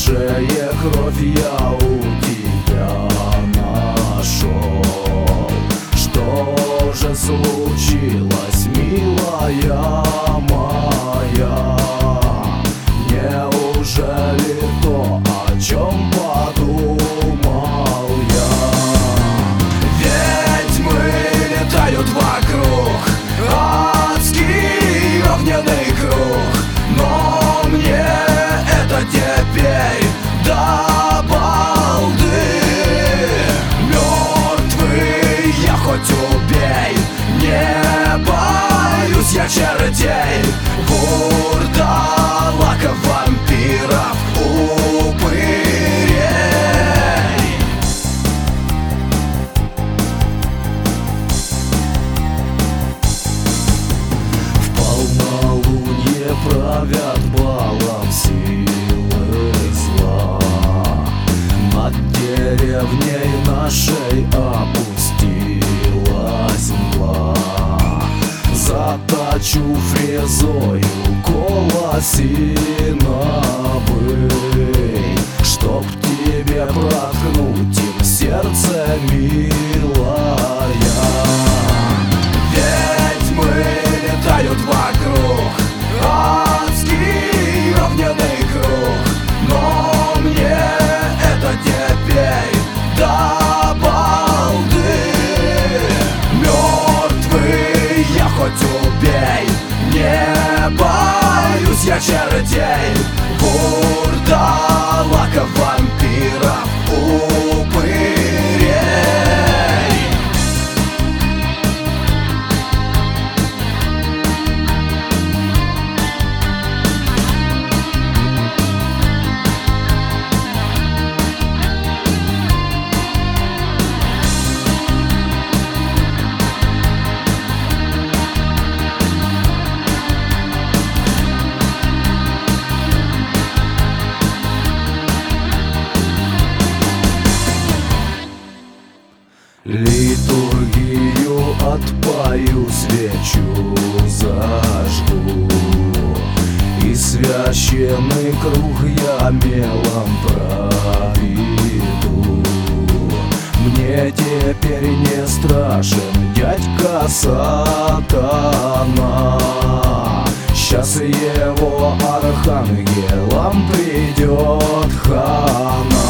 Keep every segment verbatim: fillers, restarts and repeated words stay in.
свежая кровь я у тебя нашел. Что же случилось, милая моя? Неужели то, о чем подумал я? Ведьмы летают вокруг, адский огненный круг, но мне это теперь до балды. Мертвый я хоть убей, не боюсь я чертей, вурдалаков, вампиров, упырей. В полнолуние правят балом силы зла. Над деревней нашей опустилась мгла. Заточу фрезою колосиновый, чтоб тебе проткнуть им сердце, милая. Ведьмы летают вокруг, адский огненный круг, но мне это теперь до балды. Мертвый я хоть убей, не боюсь я чертей, вурдалаков, вампиров, упырей. Литургию отпою, свечу зажгу, и священный круг я мелом проведу. Мне теперь не страшен дядька сатана, сейчас его архангелом придет хана.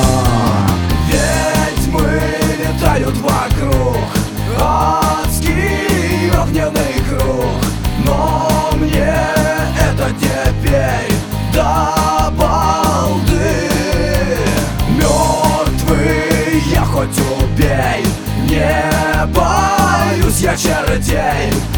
Ведьмы летают вокруг, адский огненный круг, но мне это теперь до балды. Мертвый я хоть убей, не боюсь я чертей,